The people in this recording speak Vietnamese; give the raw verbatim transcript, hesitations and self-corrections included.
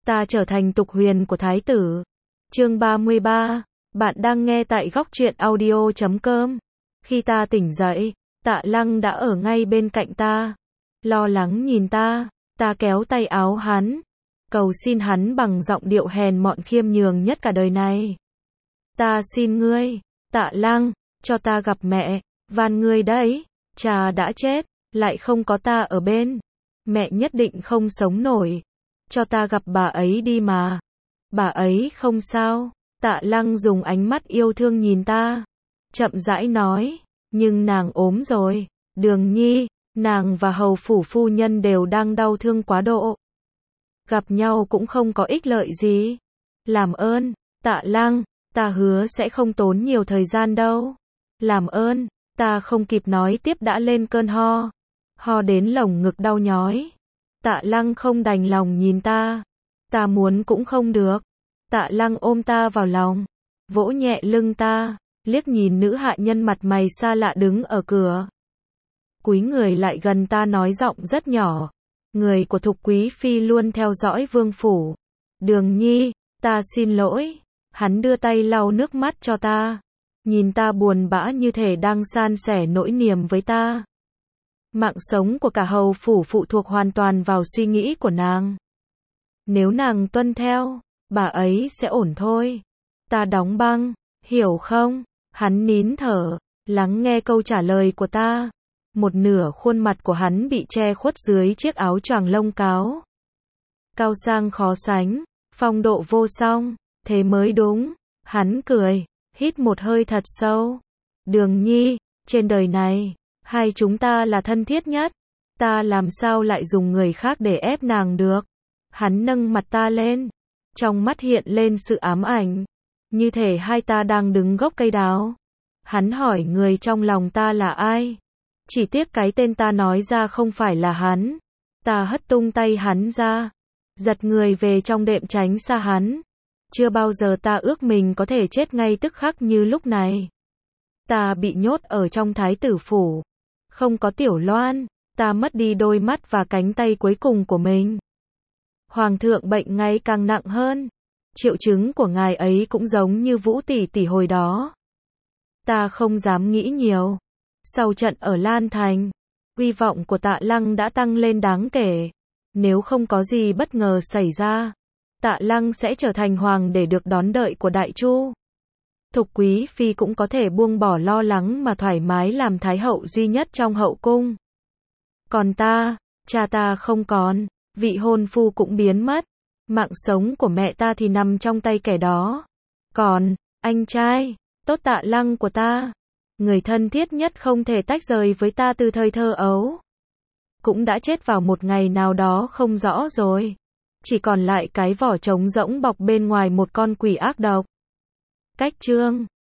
ta trở thành tục huyền của thái tử. Chương ba mươi ba, bạn đang nghe tại góc truyện audio chấm com. Khi ta tỉnh dậy, Tạ Lăng đã ở ngay bên cạnh ta. Lo lắng nhìn ta, ta kéo tay áo hắn, cầu xin hắn bằng giọng điệu hèn mọn khiêm nhường nhất cả đời này. Ta xin ngươi, Tạ Lăng, cho ta gặp mẹ, van ngươi đấy, cha đã chết, lại không có ta ở bên. Mẹ nhất định không sống nổi. Cho ta gặp bà ấy đi mà. Bà ấy không sao. Tạ Lăng dùng ánh mắt yêu thương nhìn ta. Chậm rãi nói, nhưng nàng ốm rồi. Đường Nhi, nàng và hầu phủ phu nhân đều đang đau thương quá độ. Gặp nhau cũng không có ích lợi gì. Làm ơn, Tạ Lăng, ta hứa sẽ không tốn nhiều thời gian đâu. Làm ơn, ta không kịp nói tiếp đã lên cơn ho. Ho đến lồng ngực đau nhói. Tạ Lăng không đành lòng nhìn ta. Ta muốn cũng không được. Tạ Lăng ôm ta vào lòng, vỗ nhẹ lưng ta, liếc nhìn nữ hạ nhân mặt mày xa lạ đứng ở cửa. Cúi người lại gần ta nói giọng rất nhỏ. Người của Thục Quý Phi luôn theo dõi vương phủ. Đường Nhi, ta xin lỗi. Hắn đưa tay lau nước mắt cho ta. Nhìn ta buồn bã như thể đang san sẻ nỗi niềm với ta. Mạng sống của cả hầu phủ phụ thuộc hoàn toàn vào suy nghĩ của nàng. Nếu nàng tuân theo, bà ấy sẽ ổn thôi. Ta đóng băng, hiểu không? Hắn nín thở, lắng nghe câu trả lời của ta. Một nửa khuôn mặt của hắn bị che khuất dưới chiếc áo choàng lông cáo. Cao sang khó sánh, phong độ vô song, thế mới đúng. Hắn cười, hít một hơi thật sâu. Đường Nhi, trên đời này, hai chúng ta là thân thiết nhất. Ta làm sao lại dùng người khác để ép nàng được? Hắn nâng mặt ta lên. Trong mắt hiện lên sự ám ảnh. Như thể hai ta đang đứng gốc cây đào. Hắn hỏi người trong lòng ta là ai? Chỉ tiếc cái tên ta nói ra không phải là hắn. Ta hất tung tay hắn ra. Giật người về trong đệm tránh xa hắn. Chưa bao giờ ta ước mình có thể chết ngay tức khắc như lúc này. Ta bị nhốt ở trong thái tử phủ. Không có Tiểu Loan, ta mất đi đôi mắt và cánh tay cuối cùng của mình. Hoàng thượng bệnh ngày càng nặng hơn. Triệu chứng của ngài ấy cũng giống như Vũ tỷ tỷ hồi đó. Ta không dám nghĩ nhiều. Sau trận ở Lan Thành, uy vọng của Tạ Lăng đã tăng lên đáng kể. Nếu không có gì bất ngờ xảy ra, Tạ Lăng sẽ trở thành hoàng để được đón đợi của Đại Chu. Thục Quý Phi cũng có thể buông bỏ lo lắng mà thoải mái làm thái hậu duy nhất trong hậu cung. Còn ta, cha ta không còn, vị hôn phu cũng biến mất. Mạng sống của mẹ ta thì nằm trong tay kẻ đó. Còn, anh trai, tốt Tạ Lăng của ta, người thân thiết nhất không thể tách rời với ta từ thời thơ ấu, cũng đã chết vào một ngày nào đó không rõ rồi. Chỉ còn lại cái vỏ trống rỗng bọc bên ngoài một con quỷ ác độc. Cách chương